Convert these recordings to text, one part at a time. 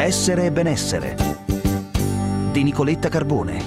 Essere e benessere di Nicoletta Carbone.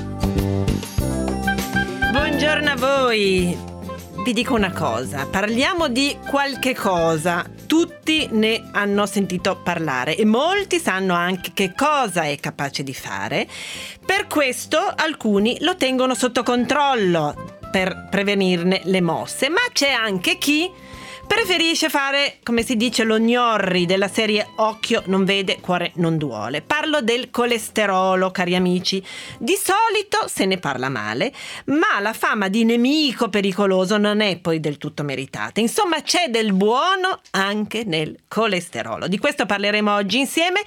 Buongiorno a voi. Vi dico una cosa, parliamo di qualche cosa. Tutti ne hanno sentito parlare e molti sanno anche che cosa è capace di fare. Per questo alcuni lo tengono sotto controllo per prevenirne le mosse, ma c'è anche chi preferisce fare, come si dice, lo gnorri della serie occhio non vede, cuore non duole. Parlo del colesterolo, cari amici. Di solito se ne parla male, ma la fama di nemico pericoloso non è poi del tutto meritata. Insomma, c'è del buono anche nel colesterolo. Di questo parleremo oggi insieme.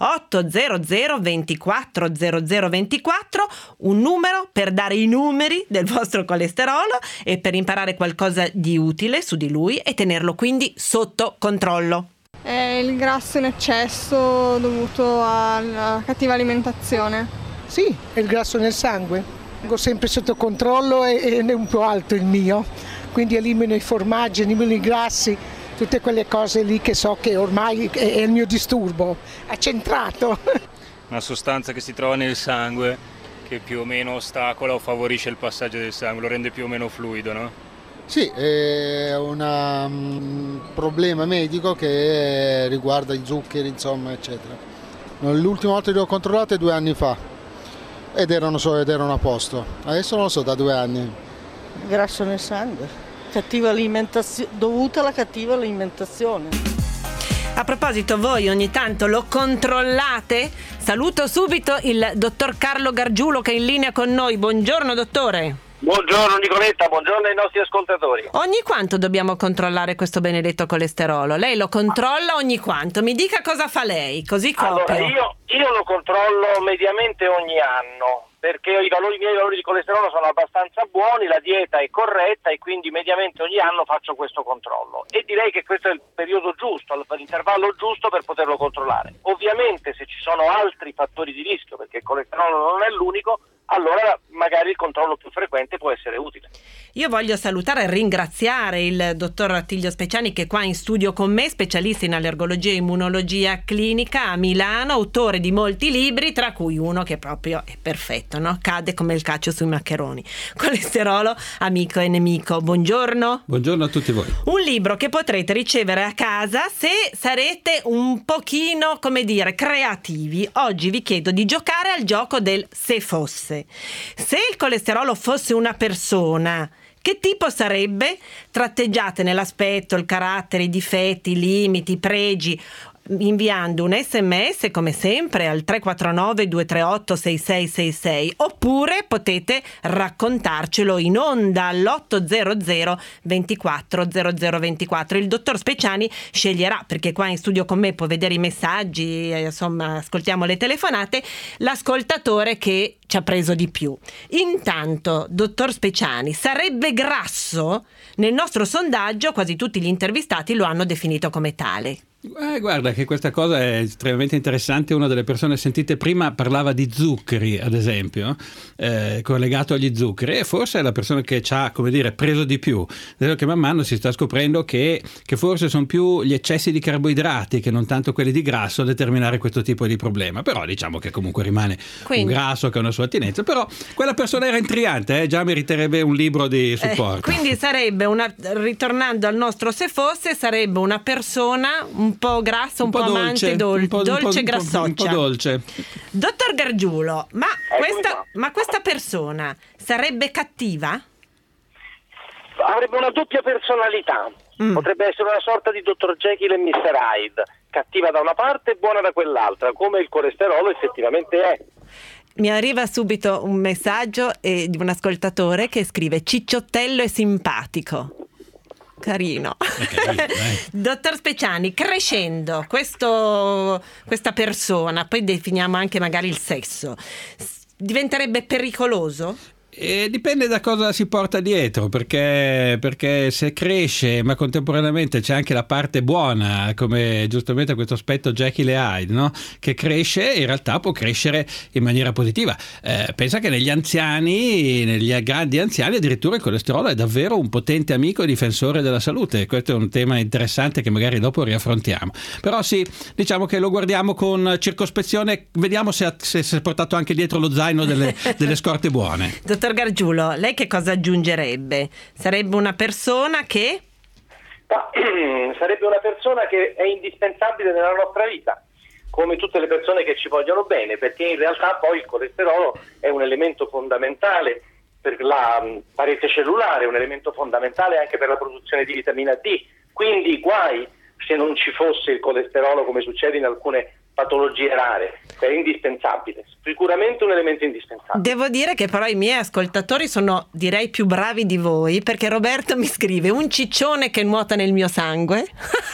800 24 00 24, un numero per dare i numeri del vostro colesterolo e per imparare qualcosa di utile su di lui e tenerlo quindi sotto controllo. È il grasso in eccesso dovuto alla cattiva alimentazione. Sì, è il grasso nel sangue. Tengo sempre sotto controllo e è un po' alto il mio, quindi elimino i formaggi, elimino i grassi, tutte quelle cose lì che so che ormai è il mio disturbo, accentrato. Una sostanza che si trova nel sangue che più o meno ostacola o favorisce il passaggio del sangue, lo rende più o meno fluido, no? Sì, è un problema medico che riguarda i zuccheri, insomma, eccetera. L'ultima volta che l'ho controllato è 2 anni fa ed erano a posto. Adesso non lo so, da 2 anni. Grasso nel sangue, cattiva alimentazione, dovuta alla cattiva alimentazione. A proposito, voi ogni tanto lo controllate? Saluto subito il dottor Carlo Gargiulo che è in linea con noi. Buongiorno dottore. Buongiorno Nicoletta, buongiorno ai nostri ascoltatori. Ogni quanto dobbiamo controllare questo benedetto colesterolo? Lei lo controlla ogni quanto? Mi dica cosa fa lei, così copio. Allora, io lo controllo mediamente ogni anno, perché i miei valori di colesterolo sono abbastanza buoni, la dieta è corretta e quindi mediamente ogni anno faccio questo controllo. E direi che questo è il periodo giusto, l'intervallo giusto per poterlo controllare. Ovviamente se ci sono altri fattori di rischio, perché il colesterolo non è l'unico, allora magari il controllo più frequente può essere utile. Io voglio salutare e ringraziare il dottor Attilio Speciani che è qua in studio con me, specialista in allergologia e immunologia clinica a Milano, autore di molti libri, tra cui uno che proprio è perfetto, no? Cade come il cacio sui maccheroni. Colesterolo, amico e nemico. Buongiorno. Buongiorno a tutti voi. Un libro che potrete ricevere a casa se sarete un pochino, come dire, creativi. Oggi vi chiedo di giocare al gioco del se fosse. Se il colesterolo fosse una persona, che tipo sarebbe? Tratteggiate nell'aspetto, il carattere, i difetti, i limiti, i pregi, inviando un sms come sempre al 349 238 6666 oppure potete raccontarcelo in onda all'800 24 00 24. Il dottor Speciani sceglierà, perché qua in studio con me può vedere i messaggi, insomma ascoltiamo le telefonate, l'ascoltatore che ci ha preso di più. Intanto, dottor Speciani, sarebbe grasso? Nel nostro sondaggio quasi tutti gli intervistati lo hanno definito come tale. Guarda che questa cosa è estremamente interessante. Una delle persone sentite prima parlava di zuccheri, ad esempio, collegato agli zuccheri, e forse è la persona che ci ha, come dire, preso di più. Adesso che man mano si sta scoprendo che forse sono più gli eccessi di carboidrati che non tanto quelli di grasso a determinare questo tipo di problema, però diciamo che comunque rimane un grasso che ha una sua attinenza. Però quella persona era intrigante, già meriterebbe un libro di supporto. Quindi sarebbe ritornando al nostro se fosse, sarebbe una persona un po' grassa, un po' amante, dolce, grassoccia. Un po' dolce. Dottor Gargiulo, ma questa persona sarebbe cattiva? Avrebbe una doppia personalità. Potrebbe essere una sorta di Dr. Jekyll e Mr. Hyde, cattiva da una parte e buona da quell'altra, come il colesterolo effettivamente è. Mi arriva subito un messaggio di un ascoltatore che scrive: cicciottello e simpatico. Carino. Dottor Speciani, crescendo questa persona, poi definiamo anche magari il sesso, diventerebbe pericoloso? E dipende da cosa si porta dietro, perché se cresce ma contemporaneamente c'è anche la parte buona, come giustamente questo aspetto Jekyll e Hyde, no? Che cresce, in realtà può crescere in maniera positiva. Pensa che negli grandi anziani addirittura il colesterolo è davvero un potente amico e difensore della salute. Questo è un tema interessante che magari dopo riaffrontiamo, però sì, diciamo che lo guardiamo con circospezione, vediamo se si è portato anche dietro lo zaino delle scorte buone. Dottor Gargiulo, lei che cosa aggiungerebbe? Sarebbe una persona che? Sarebbe una persona che è indispensabile nella nostra vita, come tutte le persone che ci vogliono bene, perché in realtà poi il colesterolo è un elemento fondamentale per la parete cellulare, un elemento fondamentale anche per la produzione di vitamina D, quindi guai se non ci fosse il colesterolo, come succede in alcune patologie rare. È indispensabile, sicuramente un elemento indispensabile. Devo dire che però i miei ascoltatori sono, direi, più bravi di voi, perché Roberto mi scrive: un ciccione che nuota nel mio sangue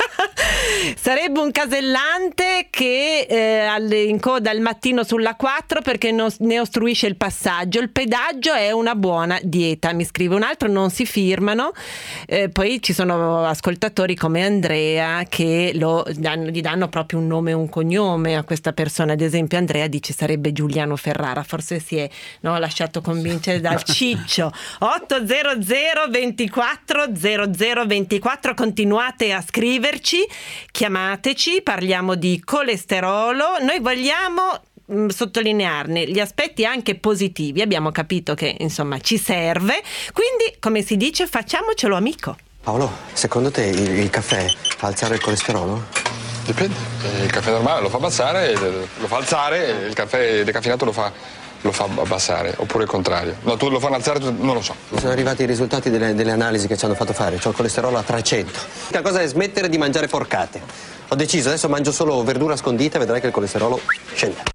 sarebbe un casellante che in coda al mattino sulla 4 perché ne ostruisce il passaggio. Il pedaggio è una buona dieta, mi scrive un altro. Non si firmano. Poi ci sono ascoltatori come Andrea che gli danno proprio un nome e un cognome a questa persona. Ad esempio Andrea dice sarebbe Giuliano Ferrara, forse si è lasciato convincere dal ciccio. 800 24 0024, continuate a scriverci, chiamateci, parliamo di colesterolo. Noi vogliamo sottolinearne gli aspetti anche positivi, abbiamo capito che insomma ci serve, quindi come si dice facciamocelo amico. Paolo, secondo te il caffè fa alzare il colesterolo? Dipende, il caffè normale lo fa abbassare, lo fa alzare, il caffè decaffeinato lo fa abbassare, oppure il contrario. No, tu lo fanno alzare, non lo so. Sono arrivati i risultati delle analisi che ci hanno fatto fare, c'ho il colesterolo a 300. La cosa è smettere di mangiare porcate. Ho deciso, adesso mangio solo verdura scondita e vedrai che il colesterolo scende.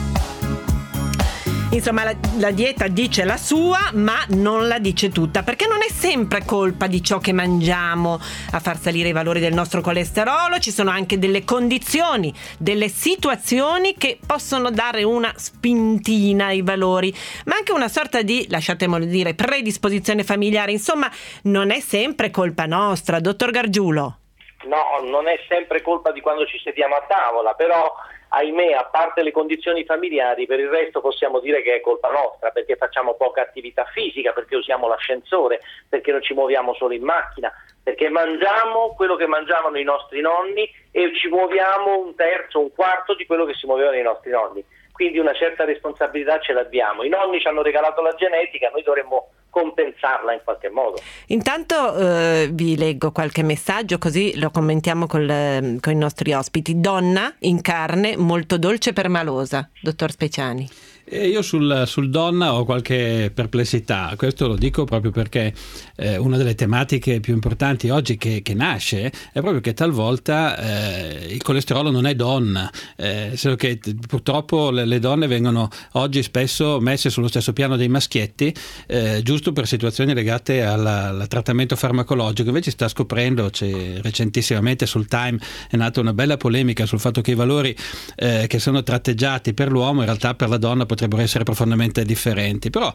Insomma, la dieta dice la sua, ma non la dice tutta, perché non è sempre colpa di ciò che mangiamo a far salire i valori del nostro colesterolo. Ci sono anche delle condizioni, delle situazioni che possono dare una spintina ai valori, ma anche una sorta di, lasciatemelo dire, predisposizione familiare. Insomma, non è sempre colpa nostra, dottor Gargiulo. No, non è sempre colpa di quando ci sediamo a tavola, però ahimè, a parte le condizioni familiari, per il resto possiamo dire che è colpa nostra, perché facciamo poca attività fisica, perché usiamo l'ascensore, perché non ci muoviamo solo in macchina, perché mangiamo quello che mangiavano i nostri nonni e ci muoviamo un terzo, un quarto di quello che si muovevano i nostri nonni. Quindi una certa responsabilità ce l'abbiamo. I nonni ci hanno regalato la genetica, noi dovremmo compensarla in qualche modo. Intanto vi leggo qualche messaggio, così lo commentiamo con i nostri ospiti. Donna in carne, molto dolce per malosa, dottor Speciani. Io sul donna ho qualche perplessità, questo lo dico proprio perché una delle tematiche più importanti oggi che nasce è proprio che talvolta il colesterolo non è donna, solo che purtroppo le donne vengono oggi spesso messe sullo stesso piano dei maschietti, giusto per situazioni legate al trattamento farmacologico. Invece sta scoprendo, recentissimamente sul Time è nata una bella polemica sul fatto che i valori che sono tratteggiati per l'uomo in realtà per la donna potrebbero essere profondamente differenti, però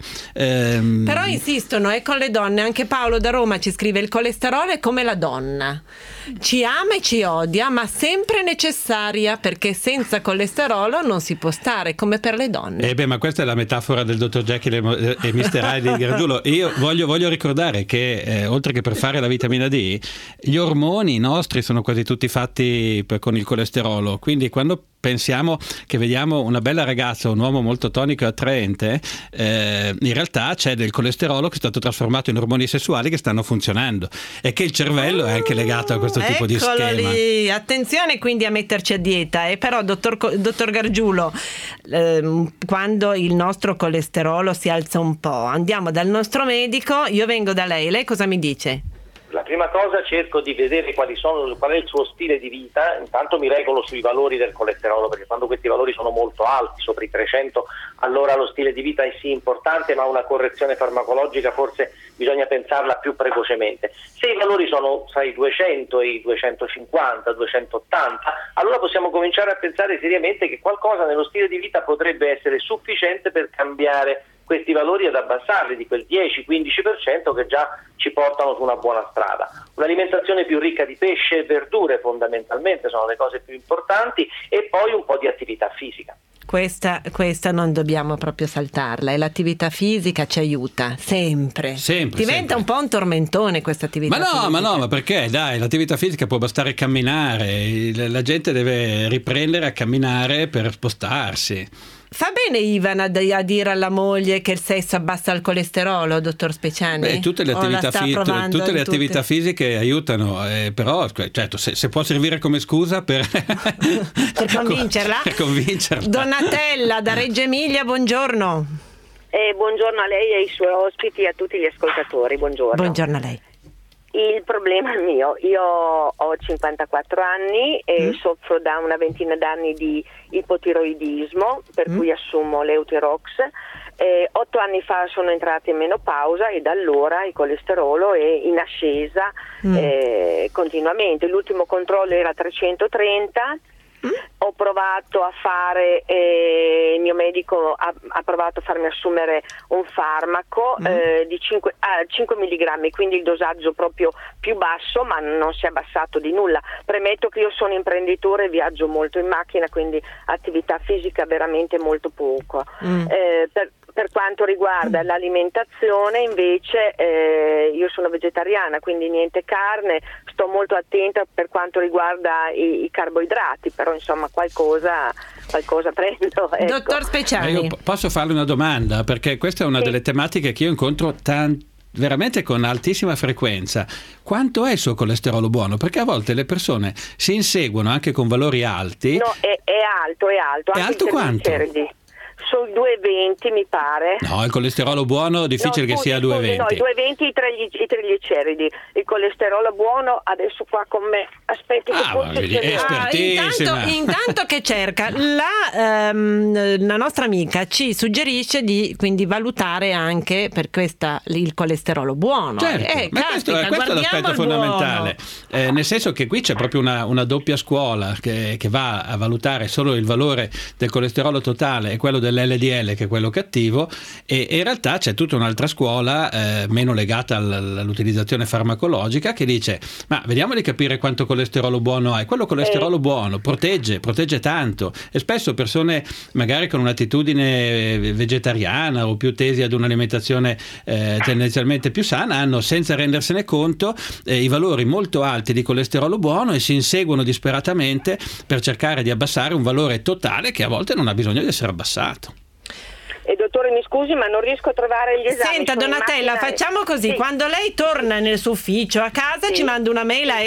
insistono con le donne. Anche Paolo da Roma ci scrive: il colesterolo è come la donna, ci ama e ci odia, ma sempre necessaria, perché senza colesterolo non si può stare, come per le donne. Ma questa è la metafora del dottor Jekyll e Mr. Hyde di Gargiulo. Io voglio ricordare che oltre che per fare la vitamina D, gli ormoni nostri sono quasi tutti fatti con il colesterolo, quindi quando pensiamo che vediamo una bella ragazza, un uomo molto tonico e attraente, in realtà c'è del colesterolo che è stato trasformato in ormoni sessuali che stanno funzionando, e che il cervello è anche legato a questo tipo di schema. Lì. Attenzione quindi a metterci a dieta. Però dottor Gargiulo, quando il nostro colesterolo si alza un po', andiamo dal nostro medico. Io vengo da lei cosa mi dice? La prima cosa, cerco di vedere qual è il suo stile di vita. Intanto mi regolo sui valori del colesterolo, perché quando questi valori sono molto alti, sopra i 300, allora lo stile di vita è sì importante, ma una correzione farmacologica forse bisogna pensarla più precocemente. Se i valori sono tra i 200 e i 250, 280, allora possiamo cominciare a pensare seriamente che qualcosa nello stile di vita potrebbe essere sufficiente per cambiare questi valori ad abbassarli di quel 10-15% che già ci portano su una buona strada. Un'alimentazione più ricca di pesce e verdure fondamentalmente sono le cose più importanti, e poi un po' di attività fisica. Questa non dobbiamo proprio saltarla, e l'attività fisica ci aiuta sempre. Diventa sempre un po' un tormentone questa attività fisica. Ma perché? Dai, l'attività fisica può bastare camminare, la gente deve riprendere a camminare per spostarsi. Fa bene Ivan a dire alla moglie che il sesso abbassa il colesterolo, dottor Speciani? Tutte le attività fisiche aiutano, però certo, se può servire come scusa per convincerla. Donatella da Reggio Emilia, buongiorno. Buongiorno a lei e ai suoi ospiti e a tutti gli ascoltatori. Buongiorno a lei. Il problema è mio, io ho 54 anni e soffro da una ventina d'anni di ipotiroidismo, per cui assumo l'Eutirox. 8 anni fa sono entrata in menopausa e da allora il colesterolo è in ascesa continuamente. L'ultimo controllo era 330. Ho provato a fare, il mio medico ha provato a farmi assumere un farmaco di 5 mg, quindi il dosaggio proprio più basso, ma non si è abbassato di nulla. Premetto che io sono imprenditore, viaggio molto in macchina, quindi attività fisica veramente molto poco. Per quanto riguarda l'alimentazione invece io sono vegetariana, quindi niente carne, sto molto attenta per quanto riguarda i carboidrati, però insomma qualcosa prendo. Ecco. Dottor Speciani. Io posso farle una domanda, perché questa è una delle tematiche che io incontro veramente con altissima frequenza. Quanto è il suo colesterolo buono? Perché a volte le persone si inseguono anche con valori alti. No, è alto. È alto quanto? Sul 220 mi pare. No, il colesterolo buono difficile che sia 220. No, 220 i trigliceridi. Il colesterolo buono adesso qua con me. Aspetti che forse intanto che cerca la nostra amica ci suggerisce di quindi valutare anche per questa il colesterolo buono. Certo, ma questo è l'aspetto fondamentale. Nel senso che qui c'è proprio una doppia scuola che va a valutare solo il valore del colesterolo totale e quello dell'LDL, che è quello cattivo, e in realtà c'è tutta un'altra scuola meno legata all'utilizzazione farmacologica, che dice: ma vediamo di capire quanto colesterolo buono hai. Quello colesterolo buono protegge tanto, e spesso persone magari con un'attitudine vegetariana o più tesi ad un'alimentazione tendenzialmente più sana hanno, senza rendersene conto, i valori molto alti di colesterolo buono, e si inseguono disperatamente per cercare di abbassare un valore totale che a volte non ha bisogno di essere abbassato. Dottore, mi scusi, ma non riesco a trovare gli esami. Senta Donatella, facciamo così: sì. Quando lei torna nel suo ufficio a casa, ci manda una mail a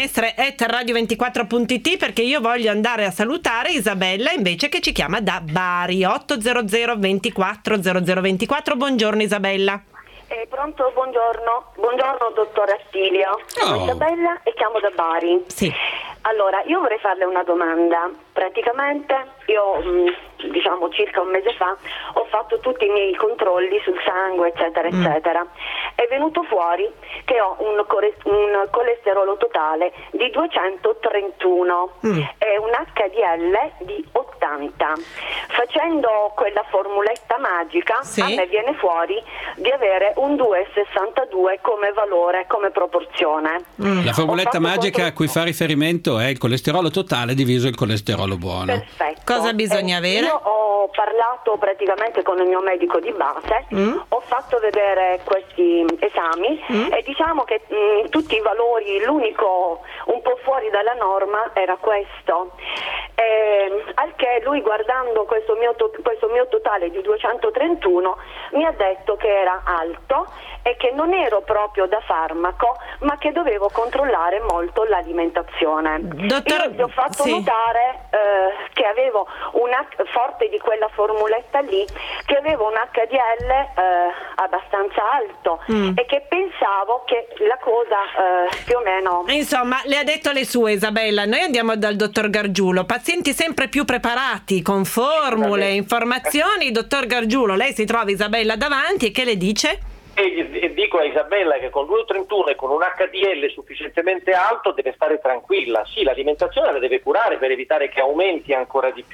esserebenessere@radio24.it, perché io voglio andare a salutare Isabella invece, che ci chiama da Bari. 800 24 0024. Buongiorno Isabella. Pronto, buongiorno dottor Attilio. Sono Isabella e chiamo da Bari. Sì. Allora, io vorrei farle una domanda. Praticamente io circa un mese fa ho fatto tutti i miei controlli sul sangue eccetera eccetera. È venuto fuori che ho un colesterolo totale di 231 e un HDL di 80. Facendo quella formuletta magica, a me viene fuori di avere un 2,62 come valore, come proporzione. La formuletta magica a cui fa riferimento è il colesterolo totale diviso il colesterolo buono. Perfetto. Cosa bisogna avere? Io ho parlato praticamente con il mio medico di base, ho fatto vedere questi esami e diciamo che tutti i valori, l'unico un po' fuori dalla norma era questo. Al che lui, guardando questo mio totale di 231, mi ha detto che era alto e che non ero proprio da farmaco, ma che dovevo controllare molto l'alimentazione. Io gli ho fatto notare che avevo forte di quella formuletta lì, che avevo un HDL abbastanza alto e che pensavo che la cosa più o meno... Insomma, le ha detto le sue, Isabella. Noi andiamo dal dottor Gargiulo, pazienti sempre più preparati con formule, informazioni. Dottor Gargiulo, lei si trova Isabella davanti e che le dice? E dico a Isabella che con 2,31 e con un HDL sufficientemente alto deve stare tranquilla. Sì, l'alimentazione la deve curare per evitare che aumenti ancora di più,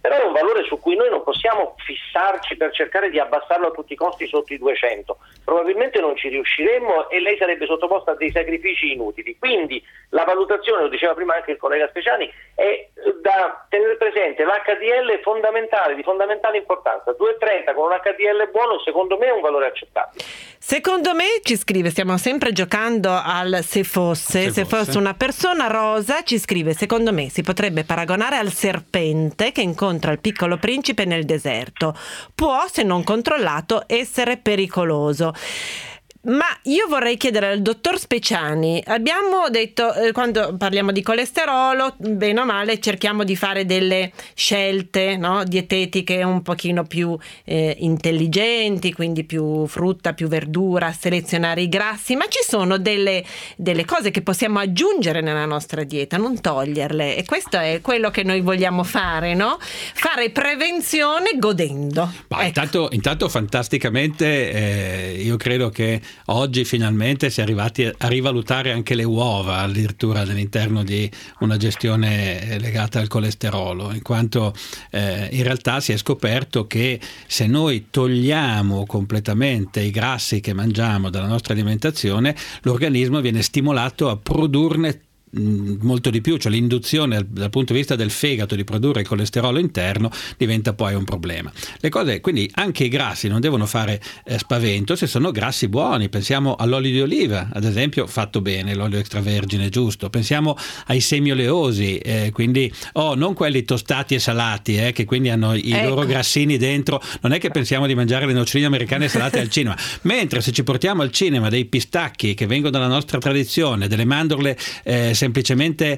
però è un valore su cui noi non possiamo fissarci per cercare di abbassarlo a tutti i costi sotto i 200. Probabilmente non ci riusciremmo e lei sarebbe sottoposta a dei sacrifici inutili. Quindi la valutazione, lo diceva prima anche il collega Speciani, è da tenere presente l'HDL è fondamentale, di fondamentale importanza. 2,30 con un HDL buono secondo me è un valore accettabile. Secondo me, ci scrive, stiamo sempre giocando al se fosse una persona rosa, ci scrive, secondo me si potrebbe paragonare al serpente che incontra il piccolo principe nel deserto. Può, se non controllato, essere pericoloso. Ma io vorrei chiedere al dottor Speciani, abbiamo detto quando parliamo di colesterolo, bene o male cerchiamo di fare delle scelte, no, dietetiche un pochino più intelligenti, quindi più frutta, più verdura, selezionare i grassi, ma ci sono delle cose che possiamo aggiungere nella nostra dieta, non toglierle, e questo è quello che noi vogliamo fare, no? Fare prevenzione godendo. Ma ecco. intanto fantasticamente io credo che oggi finalmente si è arrivati a rivalutare anche le uova addirittura all'interno di una gestione legata al colesterolo, in quanto in realtà si è scoperto che se noi togliamo completamente i grassi che mangiamo dalla nostra alimentazione, l'organismo viene stimolato a produrne molto di più, cioè l'induzione dal punto di vista del fegato di produrre il colesterolo interno diventa poi un problema. Le cose, quindi anche i grassi non devono fare spavento se sono grassi buoni. Pensiamo all'olio di oliva, ad esempio, fatto bene, l'olio extravergine giusto. Pensiamo ai semi oleosi, quindi non quelli tostati e salati, che quindi hanno i loro grassini dentro. Non è che pensiamo di mangiare le noccioline americane salate al cinema, mentre se ci portiamo al cinema dei pistacchi che vengono dalla nostra tradizione, delle mandorle semplicemente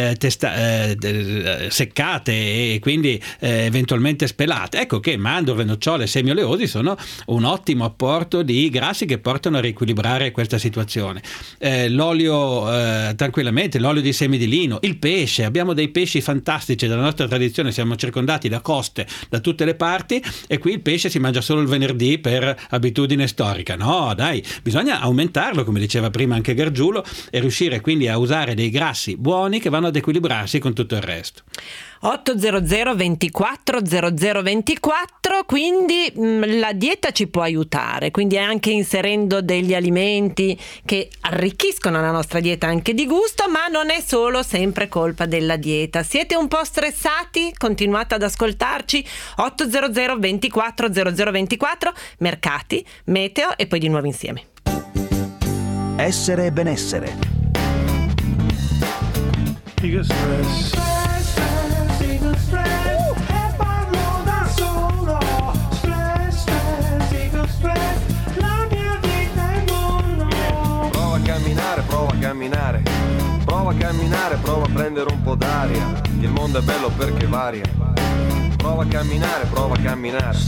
seccate e quindi eventualmente spelate, ecco che mandorle, nocciole e semi oleosi sono un ottimo apporto di grassi che portano a riequilibrare questa situazione. L'olio tranquillamente, l'olio di semi di lino, il pesce, abbiamo dei pesci fantastici della nostra tradizione, siamo circondati da coste da tutte le parti e qui il pesce si mangia solo il venerdì per abitudine storica. No, dai, bisogna aumentarlo, come diceva prima anche Gargiulo, e riuscire quindi a usare dei grassi buoni che vanno ad equilibrarsi con tutto il resto. 800 24 00 24, quindi la dieta ci può aiutare, quindi anche inserendo degli alimenti che arricchiscono la nostra dieta anche di gusto, ma non è solo sempre colpa della dieta. Siete un po' stressati? Continuate ad ascoltarci. 800 24 00 24, mercati, meteo e poi di nuovo insieme. Essere e benessere. Prova a camminare, prova a prendere un po' d'aria, il mondo è bello perché varia. Prova a camminare, prova a camminare.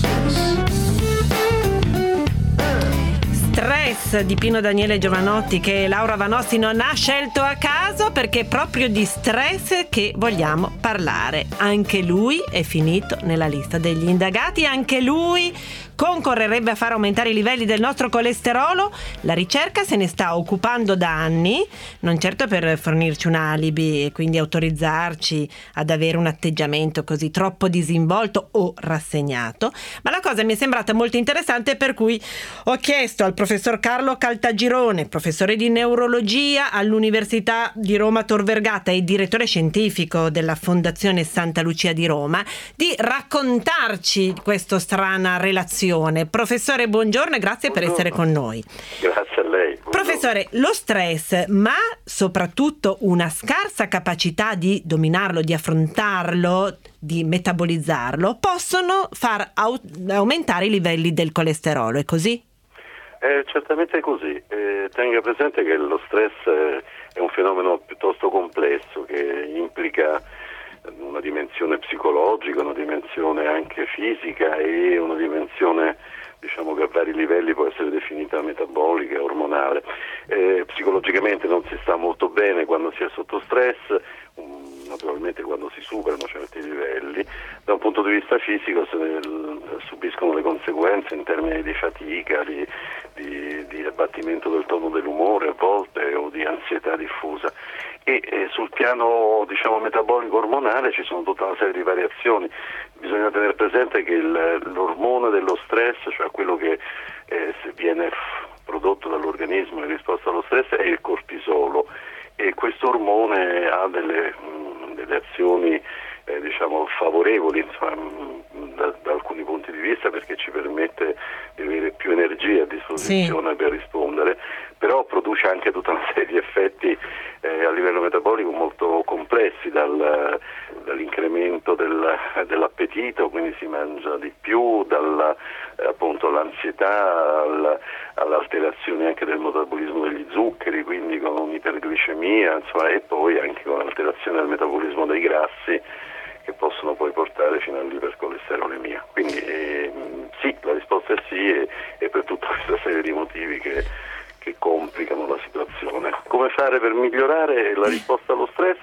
Stress di Pino Daniele Giovanotti, che Laura Vanossi non ha scelto a caso, perché è proprio di stress che vogliamo parlare. Anche lui è finito nella lista degli indagati, anche lui concorrerebbe a far aumentare i livelli del nostro colesterolo. La ricerca se ne sta occupando da anni, non certo per fornirci un alibi e quindi autorizzarci ad avere un atteggiamento così troppo disinvolto o rassegnato, ma la cosa mi è sembrata molto interessante, per cui ho chiesto al professor Carlo Caltagirone, professore di neurologia all'Università di Roma Tor Vergata e direttore scientifico della Fondazione Santa Lucia di Roma, di raccontarci questa strana relazione. Professore, buongiorno e grazie per essere con noi. Grazie a lei. Buongiorno. Professore, lo stress, ma soprattutto una scarsa capacità di dominarlo, di affrontarlo, di metabolizzarlo, possono far aumentare i livelli del colesterolo, è così? Certamente è così. Tenga presente che lo stress è un fenomeno piuttosto complesso che implica una dimensione psicologica, una dimensione anche fisica e una dimensione, diciamo, che a vari livelli può essere definita metabolica, ormonale. Psicologicamente non si sta molto bene quando si è sotto stress, naturalmente quando si superano certi livelli. Da un punto di vista fisico subiscono le conseguenze in termini di fatica, di abbattimento del tono dell'umore a volte o di ansietà diffusa. e sul piano metabolico ormonale ci sono tutta una serie di variazioni. Bisogna tenere presente che l'ormone dello stress, cioè quello che viene prodotto dall'organismo in risposta allo stress, è il cortisolo, e questo ormone ha delle azioni favorevoli da alcuni punti di vista, perché ci permette di avere più energia a disposizione per rispondere, però produce anche tutta una serie di effetti a livello metabolico molto complessi, dall'incremento dell'appetito, quindi si mangia di più, appunto l'ansietà all'alterazione anche del metabolismo degli zuccheri, quindi con un'iperglicemia, e poi anche con l'alterazione del metabolismo dei grassi, che possono poi portare fino all'ipercolesterolemia. Quindi sì, la risposta è sì, e per tutta questa serie di motivi che complicano la situazione. Come fare per migliorare la risposta allo stress?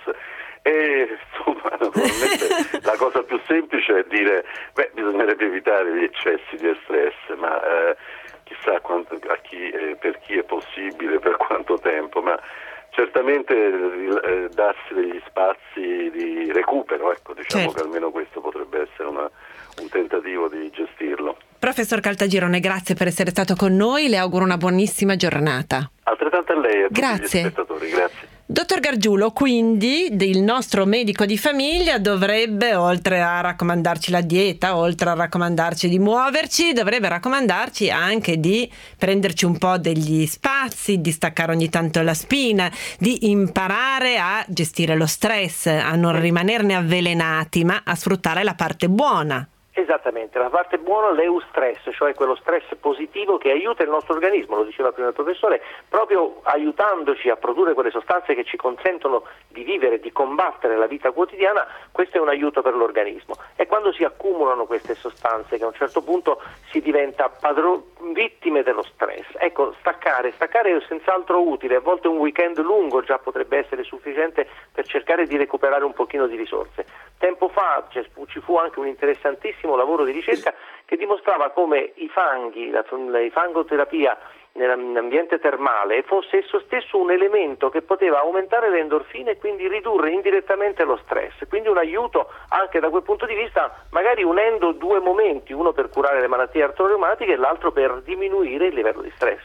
Naturalmente la cosa più semplice è dire bisognerebbe evitare gli eccessi di stress, ma chissà per chi è possibile, per quanto tempo, ma certamente darsi degli spazi di recupero, certo. Che almeno questo potrebbe essere un tentativo di gestirlo. Professor Caltagirone, grazie per essere stato con noi, le auguro una buonissima giornata. Altrettanto a lei e a tutti Grazie. gli spettatori, grazie. Dottor Gargiulo, quindi il nostro medico di famiglia dovrebbe, oltre a raccomandarci la dieta, oltre a raccomandarci di muoverci, dovrebbe raccomandarci anche di prenderci un po' degli spazi, di staccare ogni tanto la spina, di imparare a gestire lo stress, a non rimanerne avvelenati, ma a sfruttare la parte buona. Esattamente, la parte buona, l'eustress, cioè quello stress positivo che aiuta il nostro organismo, lo diceva prima il professore, proprio aiutandoci a produrre quelle sostanze che ci consentono di vivere, di combattere la vita quotidiana. Questo è un aiuto per l'organismo. E quando si accumulano queste sostanze, che a un certo punto si diventa vittime dello stress, ecco, staccare è senz'altro utile. A volte un weekend lungo già potrebbe essere sufficiente per cercare di recuperare un pochino di risorse. Tempo fa ci fu anche un interessantissimo lavoro di ricerca che dimostrava come i fanghi, la fangoterapia nell'ambiente termale fosse esso stesso un elemento che poteva aumentare le endorfine e quindi ridurre indirettamente lo stress, quindi un aiuto anche da quel punto di vista, magari unendo due momenti, uno per curare le malattie artroreumatiche e l'altro per diminuire il livello di stress.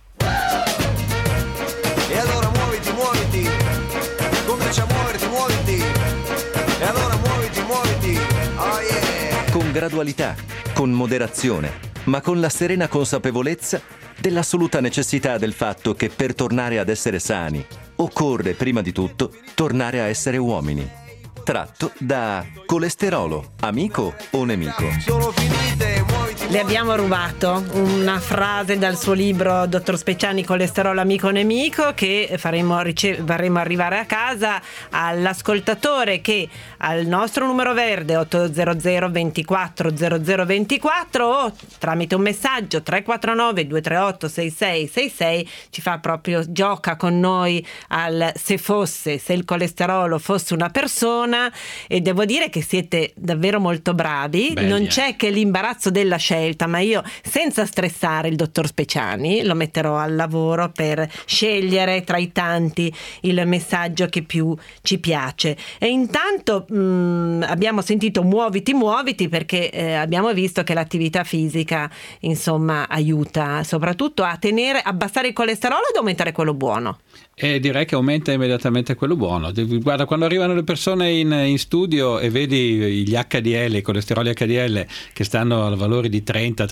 E allora muoviti, comincia a muoviti, e allora muoviti, oh yeah! Con gradualità, con moderazione, ma con la serena consapevolezza dell'assoluta necessità del fatto che per tornare ad essere sani occorre prima di tutto tornare a essere uomini. Tratto da Colesterolo, amico o nemico? Sono finite, muoviti. Le abbiamo rubato una frase dal suo libro Dottor Speciani, Colesterolo, amico o nemico, che faremo arrivare a casa all'ascoltatore, che al nostro numero verde 800 24 0024 o tramite un messaggio 349 238 6666 ci fa proprio, gioca con noi al se il colesterolo fosse una persona, e devo dire che siete davvero molto bravi. Non c'è che l'imbarazzo della scelta, ma io, senza stressare il dottor Speciani, lo metterò al lavoro per scegliere tra i tanti il messaggio che più ci piace. E intanto abbiamo sentito muoviti perché abbiamo visto che l'attività fisica insomma aiuta soprattutto a abbassare il colesterolo ed aumentare quello buono. E direi che aumenta immediatamente quello buono. Guarda, quando arrivano le persone in studio e vedi gli HDL, i colesteroli HDL che stanno a valori di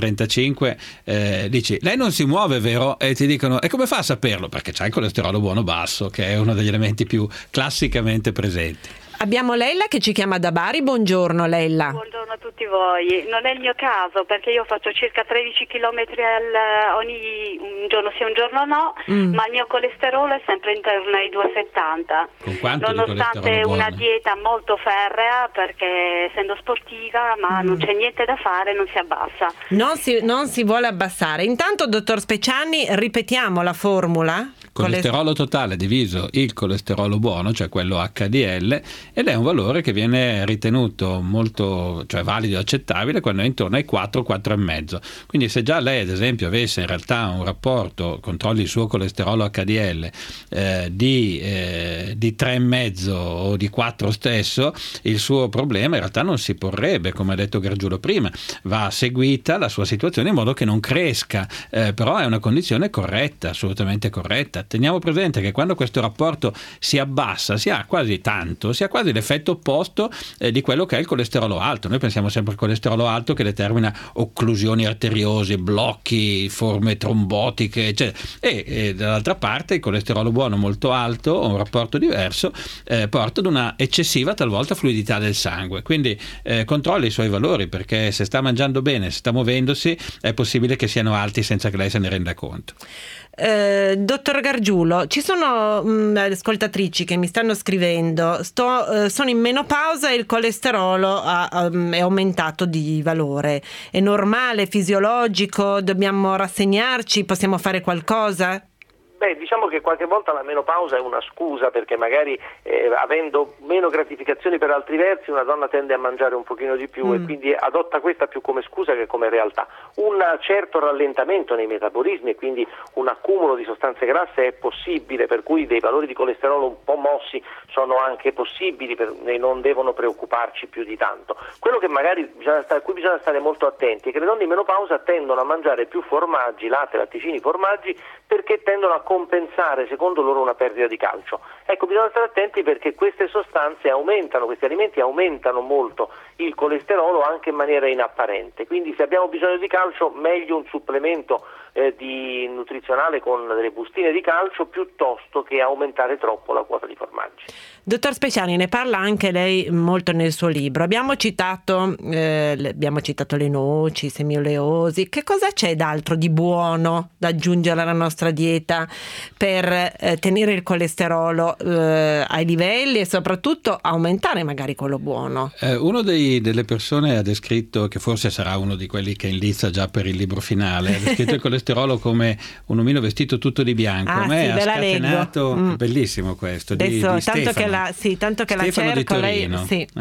30-35, dici, lei non si muove, vero? E ti dicono, e come fa a saperlo? Perché c'ha il colesterolo buono basso, che è uno degli elementi più classicamente presenti. Abbiamo Leila che ci chiama da Bari. Buongiorno Leila. Buongiorno a tutti voi. Non è il mio caso, perché io faccio circa 13 km ogni un giorno sì un giorno no, ma il mio colesterolo è sempre intorno ai 2,70. Con quanto nonostante una dieta molto ferrea, perché essendo sportiva, ma non c'è niente da fare, non si abbassa. Non si vuole abbassare. Intanto, dottor Speciani, ripetiamo la formula. colesterolo totale diviso il colesterolo buono, cioè quello HDL, ed è un valore che viene ritenuto molto, cioè valido e accettabile quando è intorno ai 4-4,5. Quindi se già lei ad esempio avesse in realtà un rapporto, controlli il suo colesterolo HDL di 3,5 o di 4 stesso, il suo problema in realtà non si porrebbe, come ha detto Gargiulo prima. Va seguita la sua situazione in modo che non cresca, però è una condizione corretta, assolutamente corretta. Teniamo presente che quando questo rapporto si abbassa si ha quasi l'effetto opposto di quello che è il colesterolo alto. Noi pensiamo sempre al colesterolo alto che determina occlusioni arteriose, blocchi, forme trombotiche, eccetera. E dall'altra parte il colesterolo buono molto alto, o un rapporto diverso, porta ad una eccessiva talvolta fluidità del sangue. Quindi controlli i suoi valori, perché se sta mangiando bene, se sta muovendosi, è possibile che siano alti senza che lei se ne renda conto. Dottor Gargiulo, ci sono ascoltatrici che mi stanno scrivendo: sono in menopausa e il colesterolo è aumentato di valore. È normale, fisiologico? Dobbiamo rassegnarci? Possiamo fare qualcosa? Beh, diciamo che qualche volta la menopausa è una scusa, perché magari avendo meno gratificazioni per altri versi una donna tende a mangiare un pochino di più e quindi adotta questa più come scusa che come realtà. Un certo rallentamento nei metabolismi e quindi un accumulo di sostanze grasse è possibile, per cui dei valori di colesterolo un po' mossi sono anche possibili e non devono preoccuparci più di tanto. Quello che magari a cui bisogna stare molto attenti è che le donne in menopausa tendono a mangiare più formaggi, latte, latticini, formaggi, perché tendono a compensare secondo loro una perdita di calcio. Ecco, bisogna stare attenti perché queste sostanze aumentano, questi alimenti aumentano molto il colesterolo anche in maniera inapparente, quindi se abbiamo bisogno di calcio meglio un supplemento di nutrizionale con delle bustine di calcio piuttosto che aumentare troppo la quota di formaggi. Dottor Speciani, ne parla anche lei molto nel suo libro. Abbiamo citato le noci, i semi oleosi. Che cosa c'è d'altro di buono da aggiungere alla nostra dieta per tenere il colesterolo ai livelli e soprattutto aumentare magari quello buono? Uno delle persone ha descritto, che forse sarà uno di quelli che inlizza già per il libro finale, ha descritto il colesterolo come un omino vestito tutto di bianco. A me ha scatenato, bellissimo questo, adesso, di tanto Stefano. Tanto che la Stefano cerco, di Torino, lei, sì.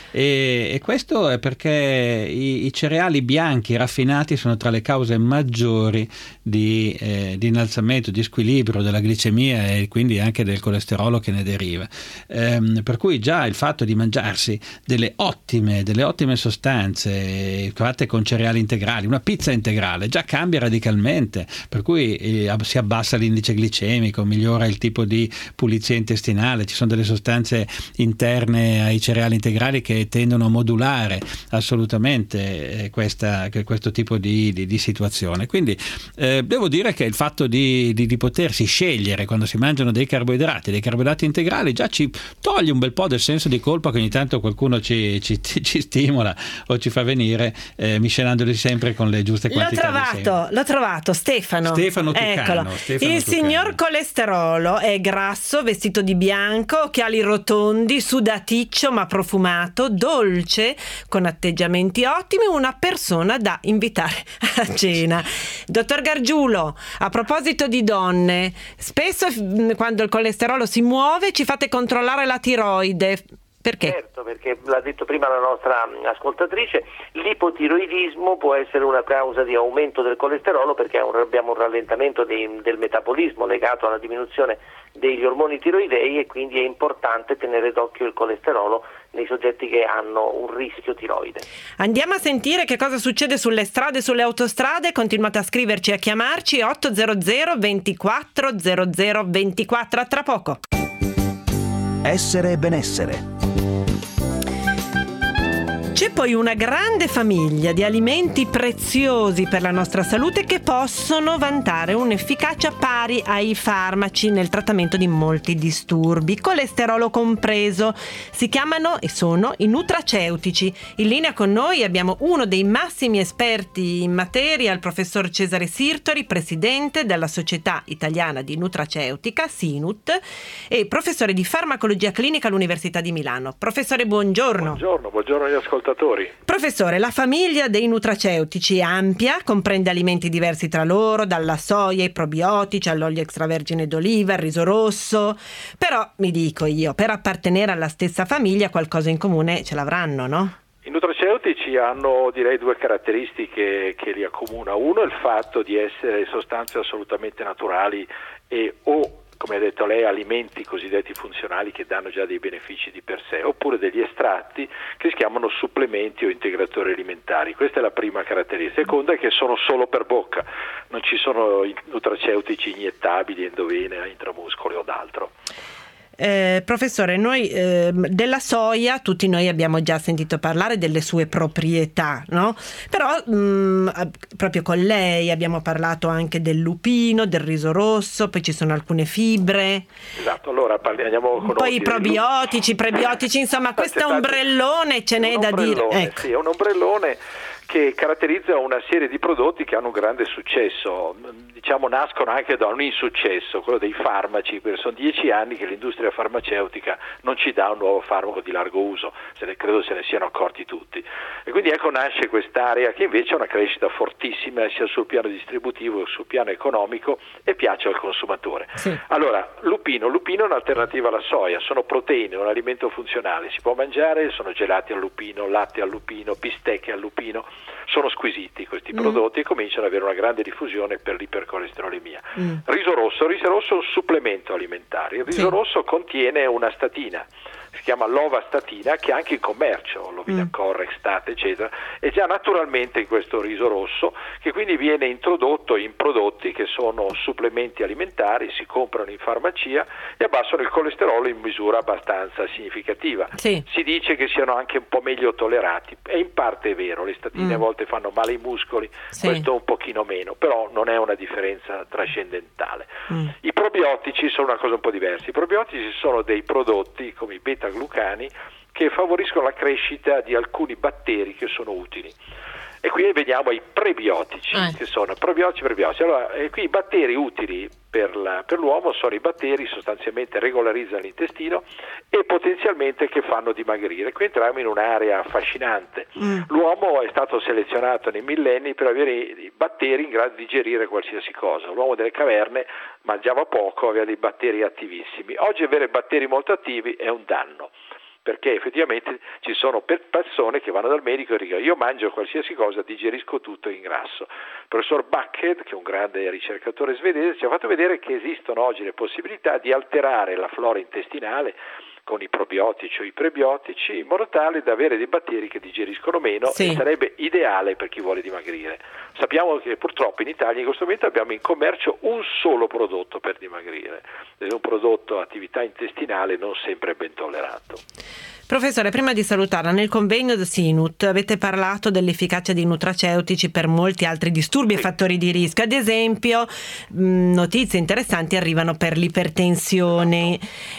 E questo è perché i cereali bianchi raffinati sono tra le cause maggiori di innalzamento, di squilibrio della glicemia e quindi anche del colesterolo che ne deriva. Per cui già il fatto di mangiarsi delle ottime sostanze fatte con cereali integrali, una pizza integrale, già cambia radicalmente, per cui si abbassa l'indice glicemico, migliora il tipo di pulizia intestinale. Ci sono delle sostanze interne ai cereali integrali che tendono a modulare assolutamente questo tipo di situazione. Quindi devo dire che il fatto di potersi scegliere quando si mangiano dei carboidrati integrali già ci toglie un bel po' del senso di colpa che ogni tanto qualcuno ci stimola o ci fa venire, miscelandoli sempre con le giuste quantità. L'ho trovato, Stefano Tucano. Stefano il signor colesterolo è grasso, vestito di bianco, occhiali rotondi, sudaticcio ma profumato, dolce, con atteggiamenti ottimi, una persona da invitare a cena. Dottor Gargiulo, a proposito di donne, spesso quando il colesterolo si muove ci fate controllare la tiroide. Perché? Certo, perché l'ha detto prima la nostra ascoltatrice, l'ipotiroidismo può essere una causa di aumento del colesterolo perché abbiamo un rallentamento del metabolismo legato alla diminuzione degli ormoni tiroidei e quindi è importante tenere d'occhio il colesterolo nei soggetti che hanno un rischio tiroide. Andiamo a sentire che cosa succede sulle strade e sulle autostrade. Continuate a scriverci e a chiamarci 800 24 00 24. A tra poco. Essere e benessere. C'è poi una grande famiglia di alimenti preziosi per la nostra salute che possono vantare un'efficacia pari ai farmaci nel trattamento di molti disturbi, colesterolo compreso. Si chiamano e sono i nutraceutici. In linea con noi abbiamo uno dei massimi esperti in materia, il professor Cesare Sirtori, presidente della Società Italiana di Nutraceutica, SINUT, e professore di farmacologia clinica all'Università di Milano. Professore, buongiorno. Buongiorno agli ascoltatori. consumatori. Professore, la famiglia dei nutraceutici è ampia, comprende alimenti diversi tra loro, dalla soia ai probiotici all'olio extravergine d'oliva, al riso rosso, però mi dico io, per appartenere alla stessa famiglia qualcosa in comune ce l'avranno, no? I nutraceutici hanno, direi, due caratteristiche che li accomuna. Uno è il fatto di essere sostanze assolutamente naturali e come ha detto lei, alimenti cosiddetti funzionali che danno già dei benefici di per sé, oppure degli estratti che si chiamano supplementi o integratori alimentari. Questa è la prima caratteristica. Seconda è che sono solo per bocca, non ci sono nutraceutici iniettabili, endovena, intramuscoli o d'altro. Professore, noi della soia tutti noi abbiamo già sentito parlare delle sue proprietà, no? Però proprio con lei abbiamo parlato anche del lupino, del riso rosso, poi ci sono alcune fibre. Esatto, allora andiamo con poi i probiotici, prebiotici, insomma questo ombrellone ce n'è da dire. Ecco. Sì, è un ombrellone che caratterizza una serie di prodotti che hanno un grande successo, diciamo nascono anche da un insuccesso, quello dei farmaci, perché sono 10 anni che l'industria farmaceutica non ci dà un nuovo farmaco di largo uso, credo se ne siano accorti tutti, e quindi ecco nasce quest'area che invece ha una crescita fortissima sia sul piano distributivo che sul piano economico e piace al consumatore. Sì. Allora, lupino è un'alternativa alla soia, sono proteine, un alimento funzionale, si può mangiare, sono gelati al lupino, latte al lupino, bistecche al lupino. Sono squisiti questi prodotti e cominciano ad avere una grande diffusione per l'ipercolesterolemia. Riso rosso è un supplemento alimentare. Il riso rosso contiene una statina, si chiama lovastatina, che è anche in commercio, Lovinacor, Extate, eccetera, è già naturalmente in questo riso rosso, che quindi viene introdotto in prodotti che sono supplementi alimentari, si comprano in farmacia e abbassano il colesterolo in misura abbastanza significativa. Sì. Si dice che siano anche un po' meglio tollerati, e in parte è vero, le statine a volte fanno male ai muscoli, questo un pochino meno, però non è una differenza trascendentale. I probiotici sono una cosa un po' diversa. I probiotici sono dei prodotti come i beta-glucani che favoriscono la crescita di alcuni batteri che sono utili. E qui veniamo ai prebiotici, che sono probiotici. Allora, qui i batteri utili per l'uomo sono i batteri sostanzialmente regolarizzano l'intestino e potenzialmente che fanno dimagrire. Qui entriamo in un'area affascinante. L'uomo è stato selezionato nei millenni per avere i batteri in grado di digerire qualsiasi cosa. L'uomo delle caverne mangiava poco, aveva dei batteri attivissimi. Oggi avere batteri molto attivi è un danno, perché effettivamente ci sono persone che vanno dal medico e dicono io mangio qualsiasi cosa, digerisco tutto in grasso. Il professor Buckhead, che è un grande ricercatore svedese, ci ha fatto vedere che esistono oggi le possibilità di alterare la flora intestinale con i probiotici o i prebiotici in modo tale da avere dei batteri che digeriscono meno e sarebbe ideale per chi vuole dimagrire. Sappiamo che purtroppo in Italia in questo momento abbiamo in commercio un solo prodotto per dimagrire ed è un prodotto a attività intestinale non sempre ben tollerato. Professore, prima di salutarla, nel convegno del Sinut avete parlato dell'efficacia dei nutraceutici per molti altri disturbi e fattori di rischio. Ad esempio, notizie interessanti arrivano per l'ipertensione.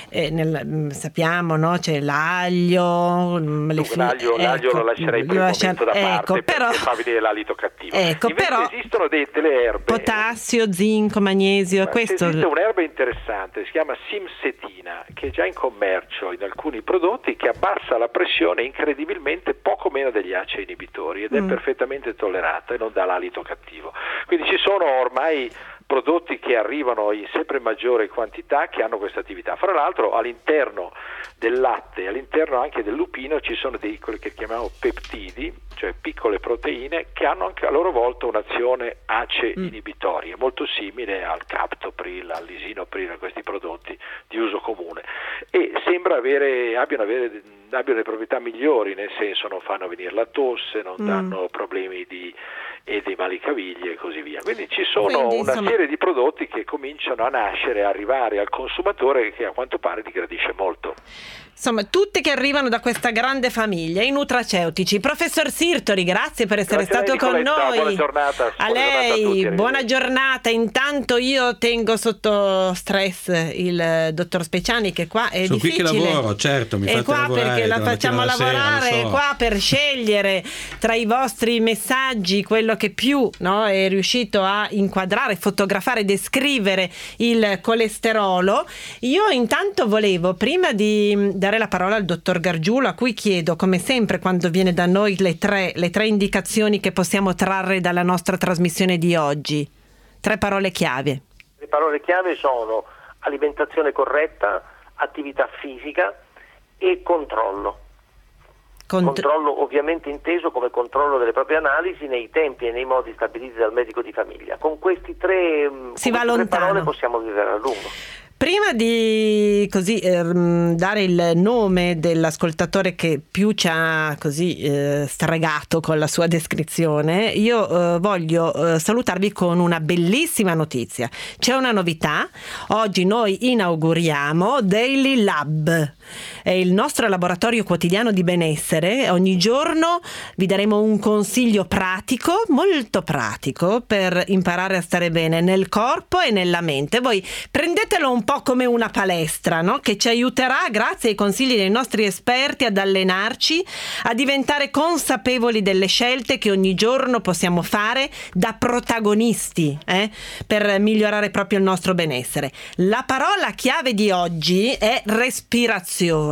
Sappiamo, no? C'è l'aglio. L'aglio lo lascerei per il momento da parte perché fa venire l'alito cattivo. Invece però esistono delle erbe. Potassio, zinco, magnesio. Esiste un'erba interessante, si chiama simsetina, che è già in commercio in alcuni prodotti, che abbassa la pressione incredibilmente poco meno degli ACE inibitori ed è perfettamente tollerata e non dà l'alito cattivo. Quindi ci sono ormai prodotti che arrivano in sempre maggiore quantità che hanno questa attività. Fra l'altro all'interno del latte, all'interno anche del lupino ci sono quelli che chiamiamo peptidi, cioè piccole proteine che hanno anche a loro volta un'azione ACE inibitoria, molto simile al captopril, al lisinopril, a questi prodotti di uso comune, e sembra abbiano delle proprietà migliori, nel senso non fanno venire la tosse, non danno problemi e dei malicaviglie e così via. Quindi ci sono serie di prodotti che cominciano a nascere, a arrivare al consumatore che a quanto pare li gradisce molto. Insomma, tutte che arrivano da questa grande famiglia, i nutraceutici. Professor Sirtori, grazie per essere stato con noi. Buona giornata. A lei, buona giornata. Intanto io tengo sotto stress il dottor Speciani, che qua è sono difficile. Qui che lavoro, certo, mi fate qua lavorare, perché la facciamo lavorare, sera, qua per scegliere tra i vostri messaggi quello che più è riuscito a inquadrare, fotografare, descrivere il colesterolo. Io intanto volevo, prima di dare la parola al dottor Gargiulo, a cui chiedo, come sempre quando viene da noi, le tre indicazioni che possiamo trarre dalla nostra trasmissione di oggi. 3 parole chiave. Le parole chiave sono alimentazione corretta, attività fisica e controllo. Controllo ovviamente inteso come controllo delle proprie analisi nei tempi e nei modi stabiliti dal medico di famiglia. Con questi tre parole possiamo vivere a lungo. Prima di dare il nome dell'ascoltatore che più ci ha stregato con la sua descrizione, io voglio salutarvi con una bellissima notizia. C'è una novità. Oggi noi inauguriamo Daily Lab. È il nostro laboratorio quotidiano di benessere. Ogni giorno vi daremo un consiglio pratico, molto pratico, per imparare a stare bene nel corpo e nella mente. Voi prendetelo un po' come una palestra, no? Che ci aiuterà, grazie ai consigli dei nostri esperti, ad allenarci, a diventare consapevoli delle scelte che ogni giorno possiamo fare da protagonisti, per migliorare proprio il nostro benessere. La parola chiave di oggi è respirazione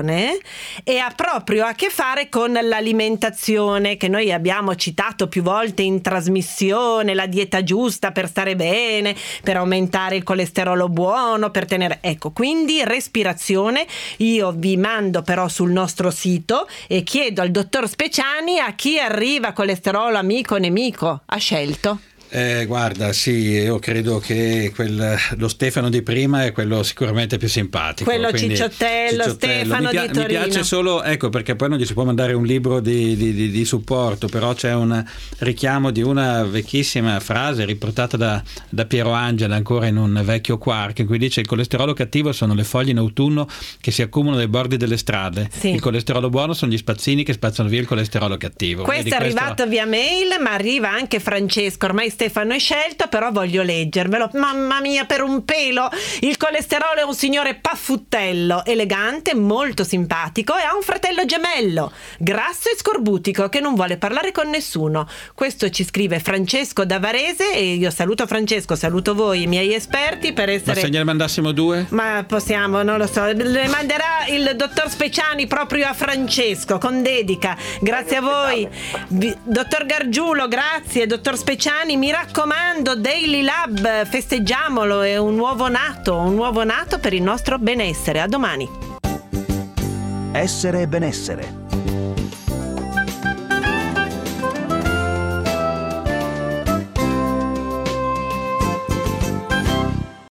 e ha proprio a che fare con l'alimentazione, che noi abbiamo citato più volte in trasmissione, la dieta giusta per stare bene, per aumentare il colesterolo buono, per tenere... Ecco, quindi respirazione. Io vi mando però sul nostro sito e chiedo al dottor Speciani a chi arriva colesterolo amico o nemico. Ha scelto? Guarda, sì, io credo che lo Stefano di prima è quello sicuramente più simpatico. Quello Cicciottello, Stefano di Torino. Mi piace solo, ecco, perché poi non gli si può mandare un libro di supporto, però c'è un richiamo di una vecchissima frase riportata da Piero Angela ancora in un vecchio quark, in cui dice: il colesterolo cattivo sono le foglie in autunno che si accumulano ai bordi delle strade, il colesterolo buono sono gli spazzini che spazzano via il colesterolo cattivo. Questo è arrivato via mail, ma arriva anche Francesco. Ormai Stefano è scelto, però voglio leggervelo. Mamma mia, per un pelo! Il colesterolo è un signore paffuttello, elegante, molto simpatico e ha un fratello gemello, grasso e scorbutico, che non vuole parlare con nessuno. Questo ci scrive Francesco da Varese e io saluto Francesco, saluto voi, i miei esperti, per essere... Ma se gliene mandassimo 2? Ma possiamo, non lo so. Le manderà il dottor Speciani proprio a Francesco, con dedica. Grazie a voi. Dottor Gargiulo, grazie. Dottor Speciani, mi raccomando, Daily Lab, festeggiamolo, è un nuovo nato per il nostro benessere. A domani. Essere benessere.